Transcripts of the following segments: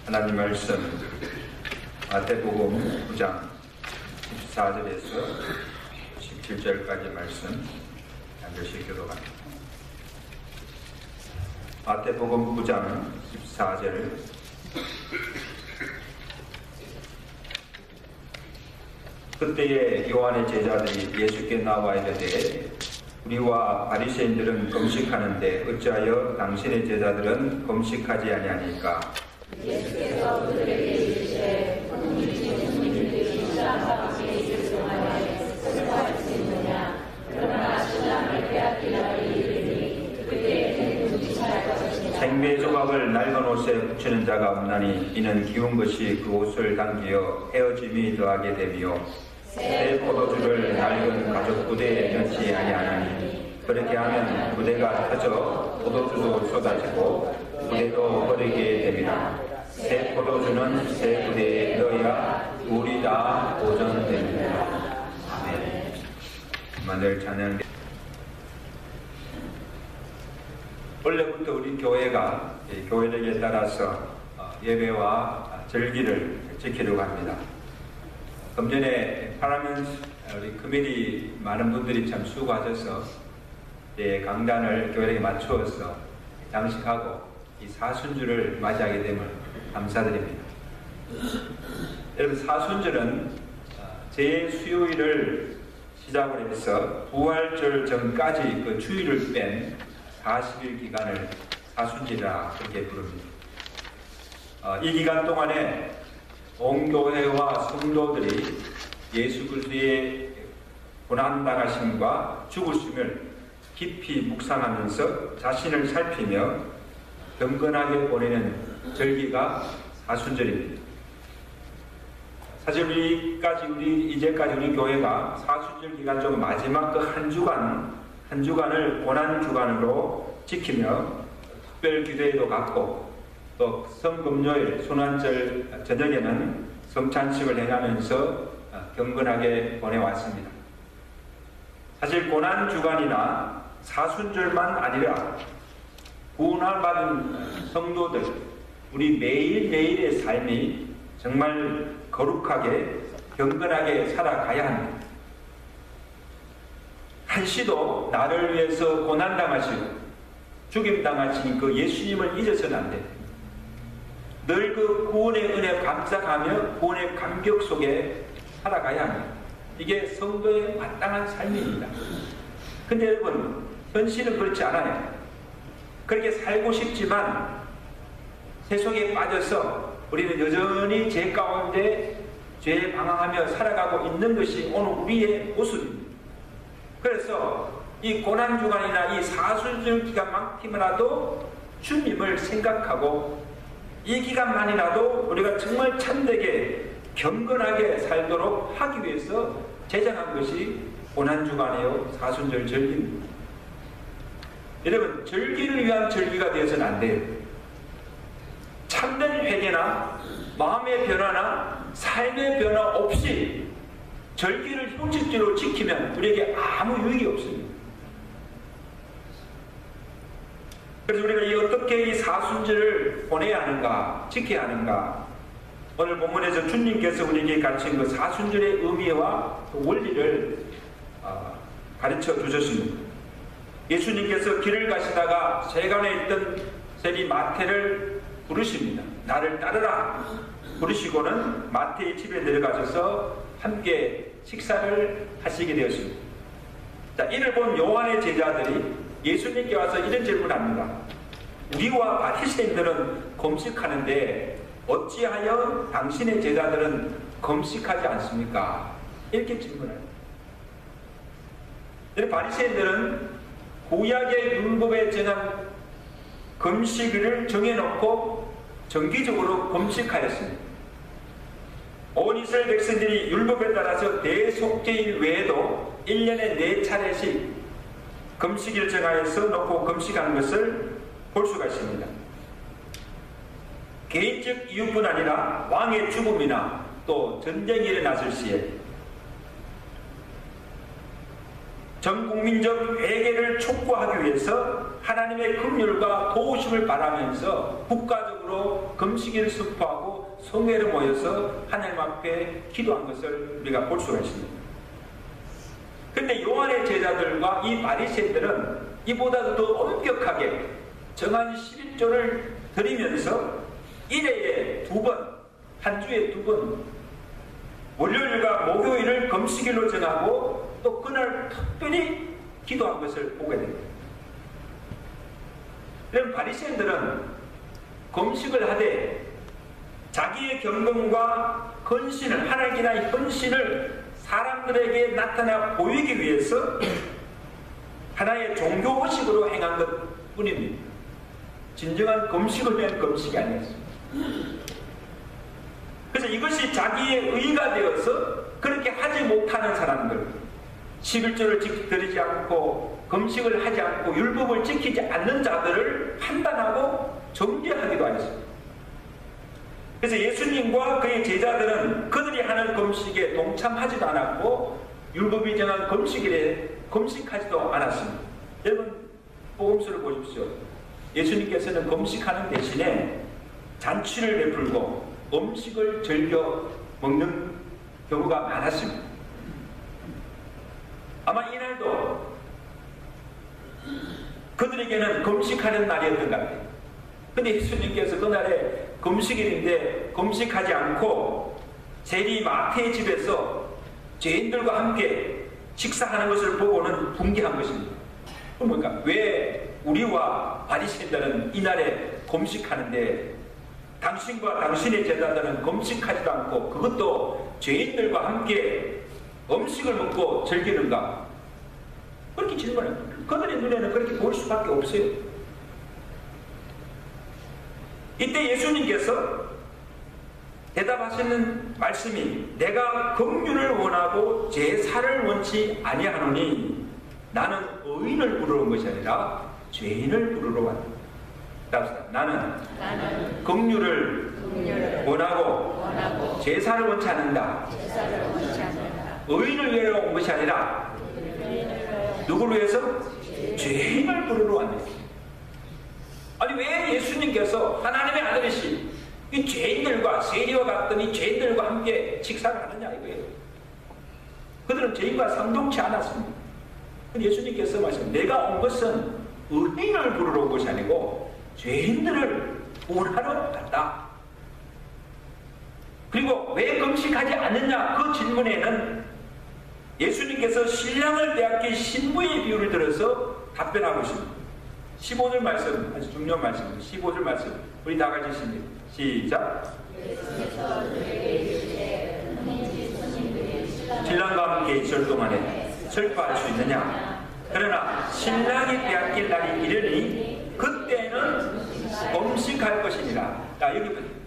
하나님 말씀 마태복음 9장 14절에서 17절까지 말씀 한 절씩 교독합니다. 마태복음 9장 14절 그때에 요한의 제자들이 예수께 나와 이르되 우리와 바리새인들은 금식하는데 어찌하여 당신의 제자들은 금식하지 아니하니까? 예수께서 그들에게 이르시되 국민들이 신랑과 함께 있을 동안에 승화할 수 있느냐? 그러나 신랑을 빼앗길 날이 이르니 그때에는 금식할 것이니라. 생배 조각을 낡은 옷에 붙이는 자가 없나니 이는 기운 것이 그 옷을 당기어 헤어짐이 더하게 되며 새 포도주를 낡은 가죽 부대에 넣지 아니하나니 그렇게 하면 부대가 터져 포도주도 쏟아지고 부대도 버리게 됩니다. 새 포도주는 새 부대에 넣어야 물이 다 보존됩니다. 아멘. 만들 찬양. 원래부터 우리 교회가 교회력에 따라서 예배와 절기를 지키려고 합니다. 좀 전에 파라멘스 우리 커뮤니티 많은 분들이 참 수고하셔서 강단을 교회력에 맞추어서 장식하고 이 사순주를 맞이하게 됨을 감사드립니다. 여러분, 사순절은 제 수요일을 시작으로 해서 부활절 전까지 그 주일을 뺀 40일 기간을 사순절이라 그렇게 부릅니다. 이 기간 동안에 온 교회와 성도들이 예수 그리스도의 고난당하심과 죽으심을 깊이 묵상하면서 자신을 살피며 경건하게 보내는 절기가 사순절입니다. 사실 이제까지 우리 교회가 사순절 기간 중 마지막 그 한 주간을 고난 주간으로 지키며 특별 기도회도 갖고 또 성금요일 순환절 저녁에는 성찬식을 행하면서 경건하게 보내왔습니다. 사실 고난 주간이나 사순절만 아니라 구원받은 성도들 우리 매일매일의 삶이 정말 거룩하게 경건하게 살아가야 합니다. 한시도 나를 위해서 고난당하시고 죽임당하신 그 예수님을 잊어서는 안 됩니다. 늘 그 구원의 은혜 감사하며 구원의 감격 속에 살아가야 합니다. 이게 성도의 마땅한 삶입니다. 근데 여러분, 현실은 그렇지 않아요. 그렇게 살고 싶지만 세속에 빠져서 우리는 여전히 죄 가운데 죄에 방황하며 살아가고 있는 것이 오늘 우리의 모습입니다. 그래서 이 고난주간이나 이 사순절 기간만큼이라도 주님을 생각하고 이 기간만이라도 우리가 정말 참되게 경건하게 살도록 하기 위해서 제정한 것이 고난주간이요 사순절 절기입니다. 여러분, 절기를 위한 절기가 되어서는 안 돼요. 참된 회개나 마음의 변화나 삶의 변화 없이 절기를 형식적으로 지키면 우리에게 아무 유익이 없습니다. 그래서 우리가 어떻게 이 사순절을 보내야 하는가, 지켜야 하는가, 오늘 본문에서 주님께서 우리에게 가르친 그 사순절의 의미와 그 원리를 가르쳐 주셨습니다. 예수님께서 길을 가시다가 세간에 있던 세리 마태를 부르십니다. 나를 따르라 부르시고는 마태의 집에 내려가셔서 함께 식사를 하시게 되었습니다. 자, 이를 본 요한의 제자들이 예수님께 와서 이런 질문을 합니다. 우리와 바리새인들은 금식하는데 어찌하여 당신의 제자들은 금식하지 않습니까? 이렇게 질문해요. 바리새인들은 구약의 율법에 정한 금식일을 정해놓고 정기적으로 금식하였습니다. 온 이스라엘 백성들이 율법에 따라서 대속죄일 외에도 1년에 4차례씩 금식일을 정하여서 놓고 금식하는 것을 볼 수가 있습니다. 개인적 이유뿐 아니라 왕의 죽음이나 또 전쟁이 일어났을 시에 전 국민적 회개를 촉구하기 위해서 하나님의 긍휼과 도우심을 바라면서 국가적으로 금식이 금식일을 선포하고 성회로 모여서 하나님 앞에 기도한 것을 우리가 볼 수가 있습니다. 그런데 요한의 제자들과 이 바리새인들은 이보다 더 엄격하게 정한 11조를 드리면서 1회에 2번, 한 주에 2번, 월요일과 목요일을 금식일로 정하고 또 그날 특별히 기도한 것을 보게 됩니다. 그럼 바리새인들은 금식을 하되 자기의 경건과 헌신을, 하나님께 대한 헌신을 사람들에게 나타나 보이기 위해서 하나의 종교의식으로 행한 것 뿐입니다. 진정한 금식을 위한 금식이 아니었습니다. 그래서 이것이 자기의 의가 되어서 그렇게 하지 못하는 사람들, 11조를 드리지 않고 금식을 하지 않고 율법을 지키지 않는 자들을 판단하고 정죄하기도 하였습니다. 그래서 예수님과 그의 제자들은 그들이 하는 금식에 동참하지도 않았고 율법이 정한 금식일에 금식하지도 않았습니다. 여러분 복음서를 보십시오. 예수님께서는 금식하는 대신에 잔치를 베풀고 음식을 즐겨 먹는 경우가 많았습니다. 아마 이날도 그들에게는 금식하는 날이었던 것 같아요. 근데 예수님께서 그날에 금식일인데 금식하지 않고 세리 마태의 집에서 죄인들과 함께 식사하는 것을 보고는 분개한 것입니다. 그럼 뭡니까? 왜 우리와 바리새인들은 이날에 금식하는데 당신과 당신의 제자들은 금식하지도 않고 그것도 죄인들과 함께 음식을 먹고 즐기는가? 그렇게 질문해요. 그들의 눈에는 그렇게 보일 수밖에 없어요. 이때 예수님께서 대답하시는 말씀이 내가 긍휼을 원하고 제사를 원치 아니하노니 나는 의인을 부르러 온 것이 아니라 죄인을 부르러 왔다. 나는 긍휼을 원하고 제사를 원치 않는다. 의인을 위하여 온 것이 아니라 누구를 위해서? 죄인을 부르러 왔네. 아니 왜 예수님께서 하나님의 아들이신 이 죄인들과 세리와 같은 이 죄인들과 함께 식사를 하느냐 이거예요. 그들은 죄인과 상동치 않았습니다. 근데 예수님께서 말씀하셨습니다. 내가 온 것은 의인을 부르러 온 것이 아니고 죄인들을 구원하러 왔다. 그리고 왜 금식하지 않느냐 그 질문에는 예수님께서 신랑을 빼앗긴 신부의 비유를 들어서 답변하고 있습니다. 15절 말씀, 아주 중요한 말씀입니다. 15절 말씀 우리 다 같이 읽습니다. 시작. 신랑과 함께 있을 동안에 슬퍼할 수 있느냐? 그러나 신랑이 빼앗길 날이 이르니 그때는 금식할 것이니라. 자, 여기 보세요.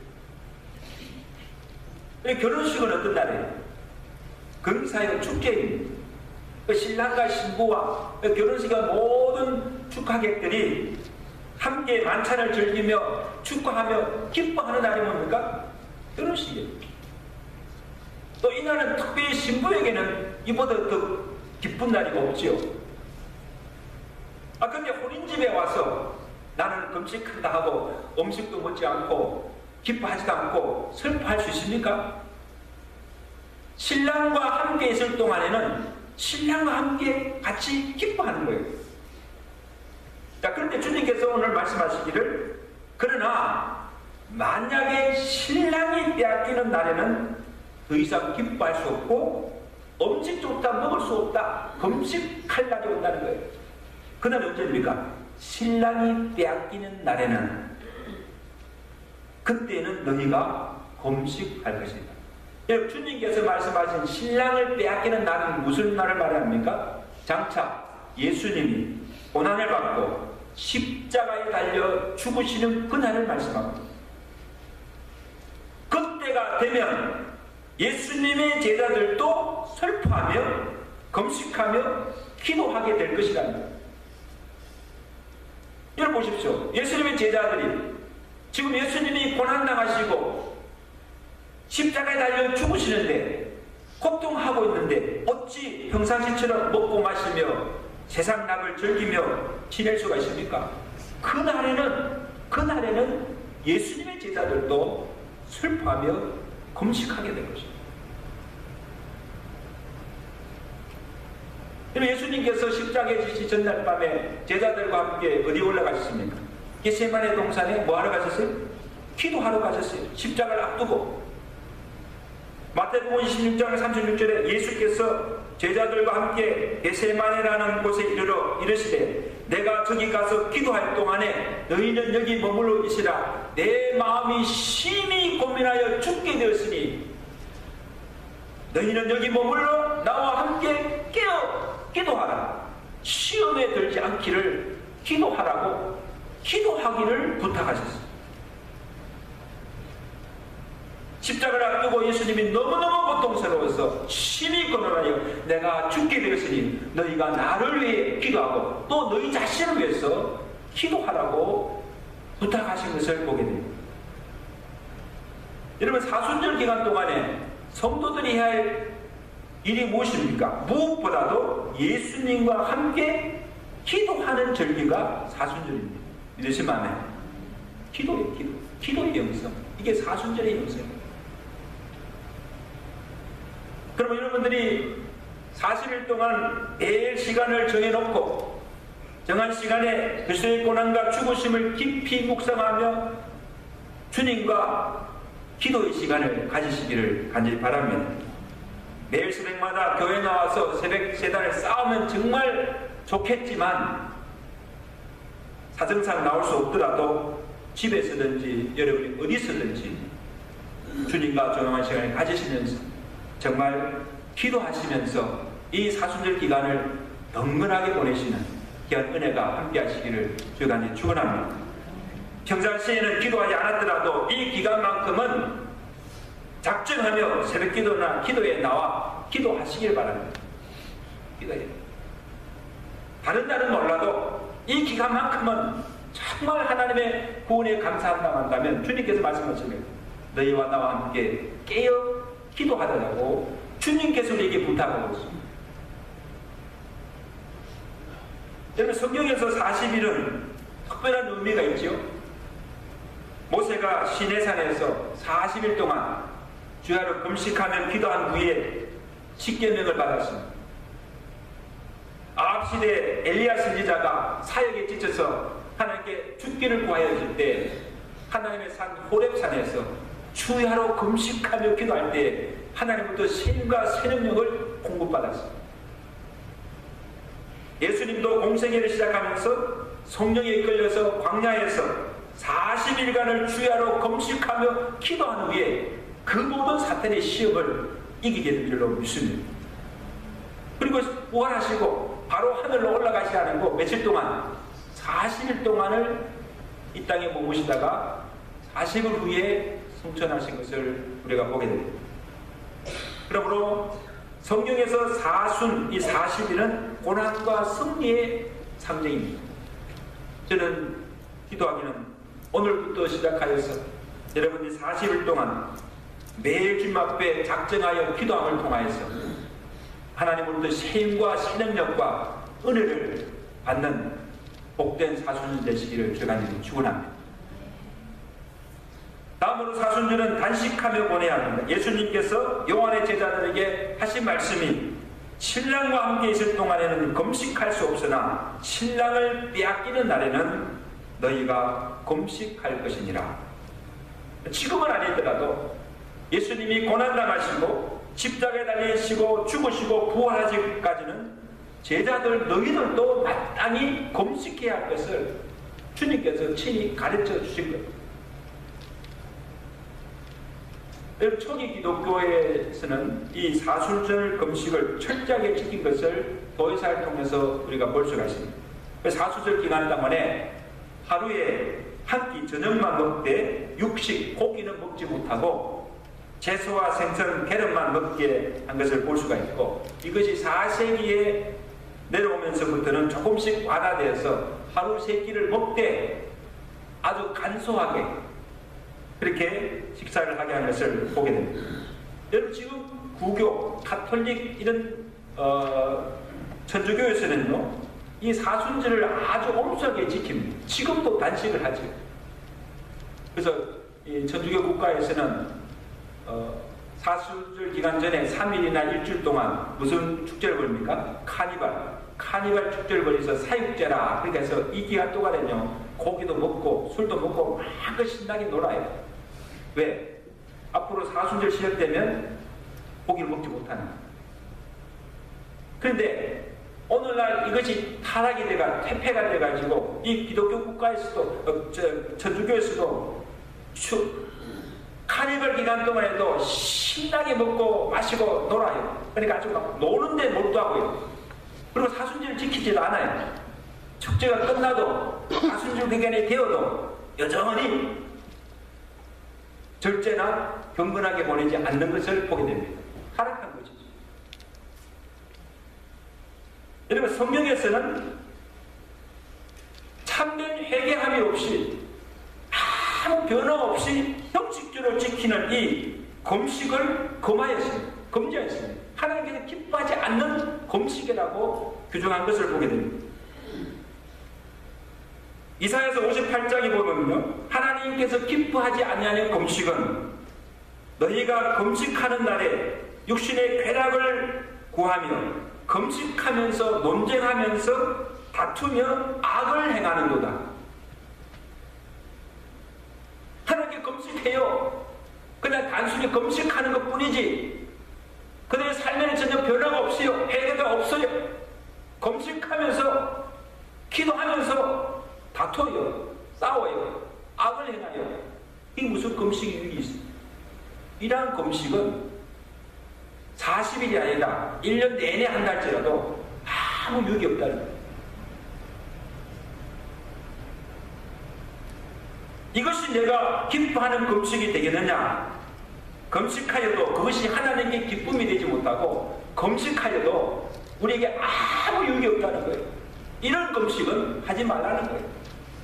결혼식은 어떤 날이에요? 금사역 축제입니다. 신랑과 신부와 결혼식의 모든 축하객들이 함께 만찬을 즐기며 축하하며 기뻐하는 날이 뭡니까? 결혼식이에요. 또 이날은 특별히 신부에게는 이보다 더 기쁜 날이 없지요. 근데 혼인집에 와서 나는 금식한다 하고 음식도 먹지 않고 기뻐하지도 않고 슬퍼할 수 있습니까? 신랑과 함께 있을 동안에는 신랑과 함께 같이 기뻐하는 거예요. 자, 그런데 주님께서 오늘 말씀하시기를 그러나 만약에 신랑이 빼앗기는 날에는 더 이상 기뻐할 수 없고 음식조차 먹을 수 없다. 금식할 날이 온다는 거예요. 그날 언제입니까? 신랑이 빼앗기는 날에는 그때는 너희가 금식할 것이다. 여러분 주님께서 말씀하신 신랑을 빼앗기는 날은 무슨 날을 말합니까? 장차 예수님이 고난을 받고 십자가에 달려 죽으시는 그날을 말씀합니다. 그때가 되면 예수님의 제자들도 슬퍼하며 금식하며 기도하게 될 것이라는 거예요. 여러분 보십시오. 예수님의 제자들이 지금 예수님이 고난당하시고 십자가에 달려 죽으시는데 고통하고 있는데 어찌 평상시처럼 먹고 마시며 세상 낙을 즐기며 지낼 수가 있습니까? 그날에는 예수님의 제자들도 슬퍼하며 금식하게 된 것입니다. 예수님께서 십자가에 지시 전날 밤에 제자들과 함께 어디 올라가셨습니까? 겟세마네 동산에 뭐하러 가셨어요? 기도하러 가셨어요. 십자가를 앞두고. 마태복음 26장 36절에 예수께서 제자들과 함께 겟세마네라는 곳에 이르러 이르시되 내가 저기 가서 기도할 동안에 너희는 여기 머물러 있으라. 내 마음이 심히 고민하여 죽게 되었으니 너희는 여기 머물러 나와 함께 깨어 기도하라. 시험에 들지 않기를 기도하라고 기도하기를 부탁하셨습니다. 십자가를 앞두고 예수님이 너무너무 고통스러워서 심히 고민하여 내가 죽게 되었으니 너희가 나를 위해 기도하고 또 너희 자신을 위해서 기도하라고 부탁하신 것을 보게 됩니다. 여러분, 사순절 기간 동안에 성도들이 해야 할 일이 무엇입니까? 무엇보다도 예수님과 함께 기도하는 절기가 사순절입니다. 믿으시면 안 해요? 기도예요, 기도. 기도의 영성. 이게 사순절의 영성입니다. 그러면 여러분들이 40일 동안 매일 시간을 정해놓고 정한 시간에 그리스도의 고난과 죽으심을 깊이 묵상하며 주님과 기도의 시간을 가지시기를 간절히 바랍니다. 매일 새벽마다 교회 나와서 새벽 세단을 쌓으면 정말 좋겠지만 사정상 나올 수 없더라도 집에서든지 여러분이 어디서든지 주님과 조용한 시간을 가지시면서 정말 기도하시면서 이 사순절 기간을 덩근하게 보내시는 귀한 은혜가 함께 하시기를 주간히 축원합니다. 평상시에는 기도하지 않았더라도 이 기간만큼은 작정하며 새벽 기도나 기도에 나와 기도하시길 바랍니다. 기도해. 다른 날은 몰라도 이 기간만큼은 정말 하나님의 구원에 감사한다고 한다면 주님께서 말씀하시면 너희와 나와 함께 깨어 기도하더라고 주님께서 우리에게 부탁하고 있습니다. 여러분, 성경에서 40일은 특별한 의미가 있죠. 모세가 시내산에서 40일 동안 주야로 금식하며 기도한 후에 십계명을 받았습니다. 아합 시대 엘리야 선지자가 사역에 지쳐서 하나님께 죽기를 구하였을 때 하나님의 산 호렙산에서 주야로 금식하며 기도할 때 하나님부터 힘과 새 능력을 공급받았습니다. 예수님도 공생애를 시작하면서 성령에 이끌려서 광야에서 40일간을 주야로 금식하며 기도한 후에 그 모든 사탄의 시험을 이기게 된 줄로 믿습니다. 그리고 부활하시고 바로 하늘로 올라가시지 고 며칠 동안 40일 동안을 이 땅에 머무시다가 40일 후에 승천하신 것을 우리가 보게 됩니다. 그러므로 성경에서 사순, 이 40일은 고난과 승리의 상징입니다. 저는 기도하기는 오늘부터 시작하여서 여러분이 40일 동안 매일 주님 앞에 작정하여 기도함을 통하여서 하나님으로부터 새 힘과 새 능력과 은혜를 받는 복된 사순절 되시기를 주간절히 축원합니다. 다음으로 사순절은 단식하며 보내야 합니다. 예수님께서 요한의 제자들에게 하신 말씀이 신랑과 함께 있을 동안에는 금식할 수 없으나 신랑을 빼앗기는 날에는 너희가 금식할 것이니라. 지금은 아니더라도 예수님이 고난당하시고 십자가에 달리시고 죽으시고 부활하시기까지는 제자들 너희들도 마땅히 금식해야 할 것을 주님께서 친히 가르쳐 주신 겁니다. 초기 기독교에서는 이 사순절 금식을 철저하게 지킨 것을 도회사를 통해서 우리가 볼 수가 있습니다. 사순절 기간 동안에 하루에 한 끼 저녁만 먹되 육식, 고기는 먹지 못하고 채소와 생선, 계란만 먹게 한 것을 볼 수가 있고, 이것이 4세기에 내려오면서부터는 조금씩 완화되어서 하루 3끼를 먹되 아주 간소하게 그렇게 식사를 하게 하는 것을 보게 됩니다. 여러분, 지금 구교, 가톨릭 이런 천주교에서는요, 이 사순절을 아주 엄숙하게 지킵니다. 지금도 단식을 하죠. 그래서 이 천주교 국가에서는 사순절 기간 전에 3일이나 일주일 동안 무슨 축제를 벌입니까? 카니발 축제를 벌여서 사육제라. 그러니까 해서 이 기간 동안에는요, 고기도 먹고 술도 먹고 막 신나게 놀아요. 왜? 앞으로 사순절 시작되면 고기를 먹지 못하는 거예요. 그런데 오늘날 이것이 타락이 돼가 퇴폐가 돼가지고 이 기독교 국가에서도 천주교에서도 카니발 기간 동안에도 신나게 먹고 마시고 놀아요. 그러니까 아주 막 노는데 몰두하고요. 그리고 사순절을 지키지도 않아요. 축제가 끝나도 사순절 기간이 되어도 여전히 절제나 경건하게 보내지 않는 것을 보게 됩니다. 타락한 것이죠. 여러분, 성경에서는 참된 회개함이 없이 아무 변화 없이 형식주로 지키는 이 금식을 금지하였습니다. 하나님께서 기뻐하지 않는 금식이라고 규정한 것을 보게 됩니다. 이사야서 58장에 보면요, 하나님께서 기뻐하지 아니하는 금식은 너희가 금식하는 날에 육신의 쾌락을 구하며 금식하면서 논쟁하면서 다투며 악을 행하는도다. 하나님께 금식해요. 그냥 단순히 금식하는 것 뿐이지 그들의 삶에는 전혀 변화가 없어요. 해결가 없어요. 금식하면서 기도하면서 다퉈요. 싸워요. 악을 행하요. 이게 무슨 금식이 유익이 있어요? 이러한 금식은 40일이 아니라 1년 내내 한달째라도 아무 유익이 없다는 거예요. 이것이 내가 기뻐하는 금식이 되겠느냐? 금식하여도 그것이 하나님께 기쁨이 되지 못하고 금식하여도 우리에게 아무 유익이 없다는 거예요. 이런 금식은 하지 말라는 거예요.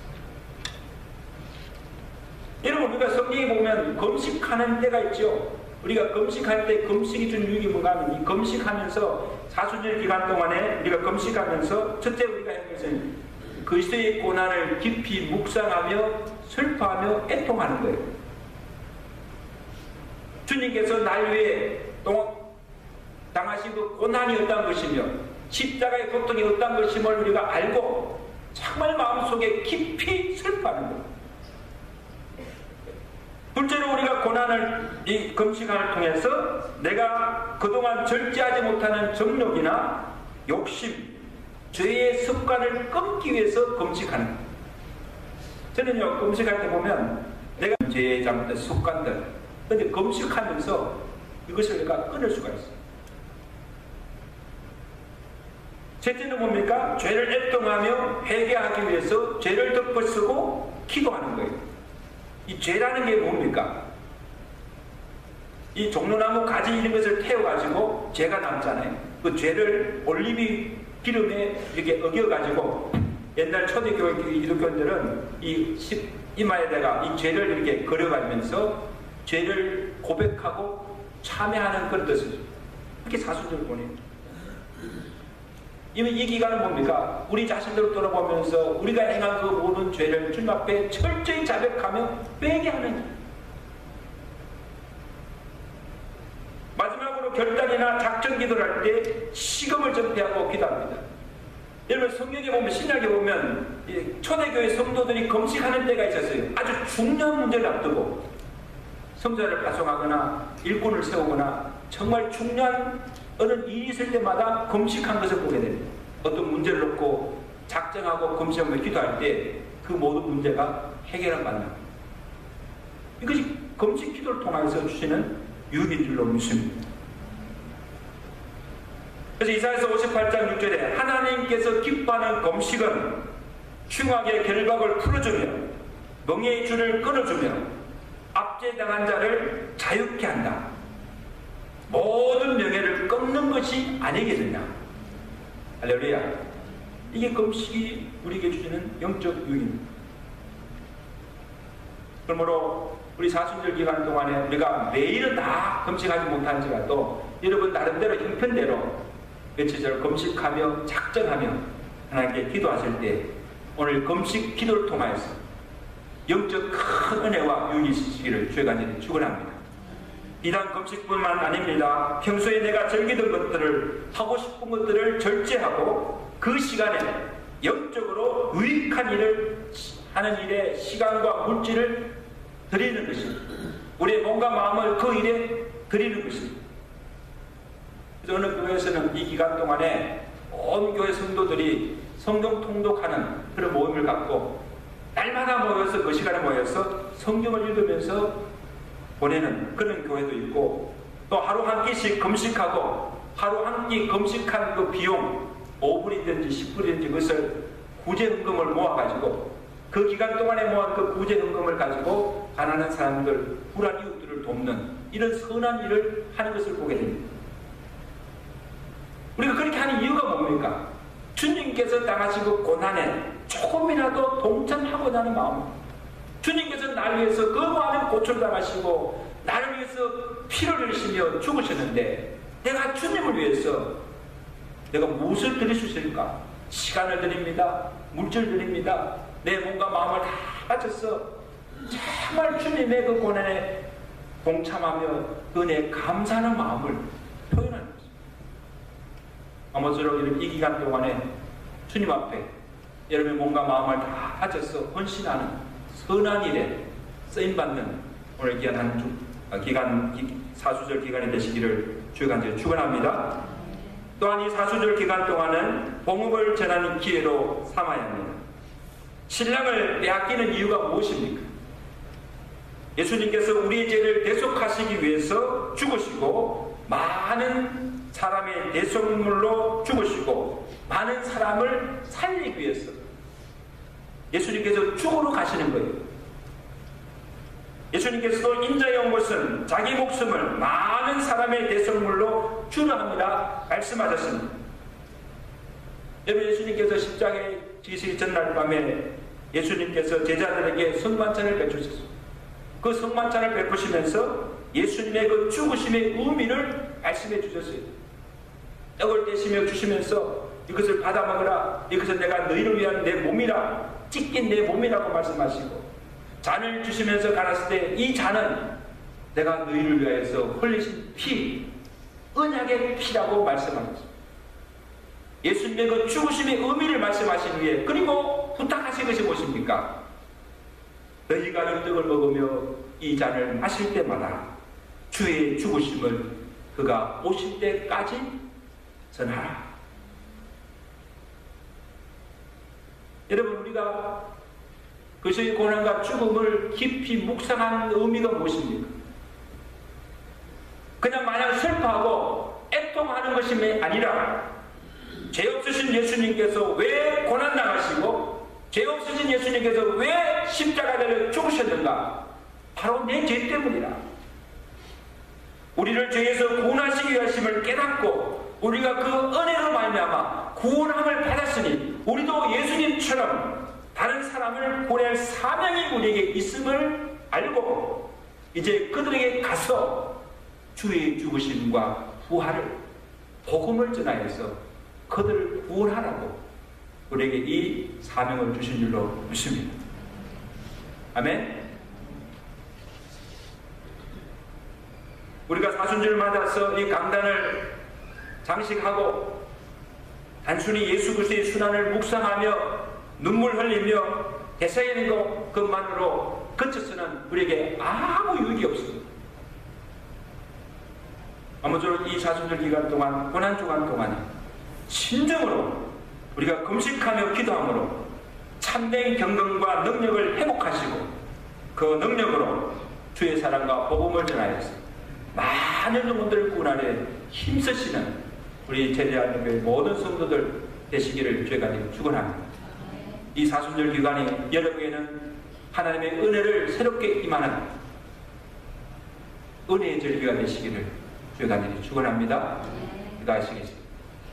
여러분, 우리가 성경에 보면 금식하는 때가 있죠. 우리가 금식할 때 금식이 준 유익이 뭔가 하면 이 금식하면서 사순절 기간 동안에 우리가 금식하면서 첫째 우리가 해야 할 것은 그리스도의 고난을 깊이 묵상하며 슬퍼하며 애통하는 거예요. 주님께서 날 위해 당하신 그 고난이 어떤 것이며 십자가의 고통이 어떤 것임을 우리가 알고 정말 마음속에 깊이 슬퍼하는 거예요. 둘째로 우리가 고난을 이 금식을 통해서 내가 그동안 절제하지 못하는 정욕이나 욕심, 죄의 습관을 끊기 위해서 금식하는 거예요. 저는요, 금식할 때 보면 내가 죄의 잘못된 습관들, 근데 금식하면서 이것을 내가 끊을 수가 있어요. 셋째는 뭡니까? 죄를 애통하며 회개하기 위해서 죄를 덮어쓰고 기도하는 거예요. 이 죄라는 게 뭡니까? 이 종려나무 가지 이런 것을 태워가지고 죄가 남잖아요. 그 죄를 올리브 기름에 이렇게 어겨가지고 옛날 초대교회 기독교인들은 이 이마에다가 이 죄를 이렇게 걸어가면서 죄를 고백하고 참회하는 그런 뜻이죠. 이렇게 사순절을 보내요. 이 기간은 뭡니까? 우리 자신들을 돌아보면서 우리가 행한 그 모든 죄를 주님 앞에 철저히 자백하며 빼게 하는. 마지막으로 결단이나 작전 기도를 할 때 시금을 전폐하고 기도합니다. 여러분, 성경에 보면, 신약에 보면 초대교회 성도들이 금식하는 때가 있었어요. 아주 중요한 문제를 앞두고 성전을 파송하거나 일꾼을 세우거나 정말 중요한 어느 일이 있을 때마다 금식한 것을 보게 됩니다. 어떤 문제를 놓고 작정하고 금식하며 기도할 때 그 모든 문제가 해결을 받는 거예요. 이것이 금식 기도를 통해서 주시는 유익인 줄로 믿습니다. 그래서 이사야서 58장 6절에 하나님께서 기뻐하는 금식은 흉악의 결박을 풀어주며 멍에의 줄을 끊어주며 압제당한 자를 자유케 한다. 모든 명예를 끊는 것이 아니겠느냐. 할렐루야. 이게 금식이 우리에게 주시는 영적 유익입니다. 그러므로 우리 사순절 기간 동안에 우리가 매일은 다 금식하지 못할지라도 여러분 나름대로 형편대로 며칠을 금식하며 작정하며 하나님께 기도하실 때 오늘 금식 기도를 통하여서 영적 큰 은혜와 유익이 있으시기를 주의 간절히 축원합니다. 비단 금식뿐만 아닙니다. 평소에 내가 즐기던 것들을, 하고 싶은 것들을 절제하고 그 시간에 영적으로 유익한 일을 하는 일에 시간과 물질을 드리는 것입니다. 우리의 몸과 마음을 그 일에 드리는 것입니다. 그래서 어느 교회에서는 이 기간 동안에 온 교회 성도들이 성경 통독하는 그런 모임을 갖고 날마다 모여서 그 시간에 모여서 성경을 읽으면서 보내는 그런 교회도 있고, 또 하루 한 끼씩 금식하고 하루 한 끼 금식한 그 비용 5불이든지 10불이든지 그것을 구제헌금을 모아가지고 그 기간 동안에 모은 그 구제헌금을 가지고 가난한 사람들, 불안 이웃들을 돕는 이런 선한 일을 하는 것을 보게 됩니다. 우리가 그렇게 하는 이유가 뭡니까? 주님께서 당하신 그 고난에 조금이라도 동참하고자 하는 마음. 주님께서 나를 위해서 그 많은 고초를 당하시고 나를 위해서 피를 흘리시며 죽으셨는데 내가 주님을 위해서 내가 무엇을 드릴 수 있을까? 시간을 드립니다. 물질 드립니다. 내 몸과 마음을 다 바쳐서 정말 주님의 그 고난에 동참하며 그 은혜에 감사하는 마음을 표현하는 것입니다. 아무쪼록 이 기간 동안에 주님 앞에 여러분의 몸과 마음을 다 바쳐서 헌신하는 선한 일에 쓰임받는 오늘 귀한 사수절 기간이 되시기를 주의 간절히 축원합니다. 또한 이 사수절 기간 동안은 복음을 전하는 기회로 삼아야 합니다. 신랑을 빼앗기는 이유가 무엇입니까? 예수님께서 우리의 죄를 대속하시기 위해서 죽으시고 많은 사람의 대속물로 죽으시고 많은 사람을 살리기 위해서 예수님께서 죽으러 가시는 거예요. 예수님께서도 인자에 온 것은 자기 목숨을 많은 사람의 대속물로 주려 합니다 말씀하셨습니다. 여러분, 예수님께서 십자가에 지시기 전날 밤에 예수님께서 제자들에게 성만찬을 베푸셨습니다. 그 성만찬을 베푸시면서 예수님의 그 죽으심의 의미를 말씀해 주셨어요. 떡을 떼시며 주시면서 이것을 받아 먹으라, 이것은 내가 너희를 위한 내 몸이라, 찢긴 내 몸이라고 말씀하시고, 잔을 주시면서 가라사대 때 이 잔은 내가 너희를 위하여서 흘리신 피, 언약의 피라고 말씀하셨습니다. 예수님의 그 죽으심의 의미를 말씀하신 후에 그리고 부탁하신 것이 무엇입니까? 너희가 이 떡을 먹으며 이 잔을 마실 때마다 주의 죽으심을 그가 오실 때까지 전하라. 여러분, 우리가 그리스도의 고난과 죽음을 깊이 묵상하는 의미가 무엇입니까? 그냥 마냥 슬퍼하고 애통하는 것이 아니라 죄 없으신 예수님께서 왜 고난당하시고 죄 없으신 예수님께서 왜 십자가를 죽으셨는가? 바로 내 죄 때문이라. 우리를 죄에서 구원하시기 위하심을 깨닫고 우리가 그 은혜로 말미암아 구원함을 받았으니 우리도 예수님처럼 다른 사람을 구원할 사명이 우리에게 있음을 알고 이제 그들에게 가서 주의 죽으심과 부활을 복음을 전하여서 그들을 구원하라고 우리에게 이 사명을 주신 줄로 믿습니다. 아멘. 우리가 사순절을 맞아서 이 강단을 장식하고 단순히 예수 그리스도의 순환을 묵상하며 눈물 흘리며 되새기는 것만으로 그쳐서는 우리에게 아무 유익이 없습니다. 아무쪼록 이 사순절 기간 동안, 고난 주간 동안에 진정으로 우리가 금식하며 기도함으로 참된 경건과 능력을 회복하시고 그 능력으로 주의 사랑과 복음을 전하여서 많은 영혼들을 구원하려 힘쓰시는 우리 제대하는 모든 성도들 되시기를 주의 간절히 축원합니다. 이 사순절 기간이 여러분에게는 하나님의 은혜를 새롭게 임하는 은혜의 절기가 되시기를 주의 간절히 축원합니다. 기도하시겠습니다.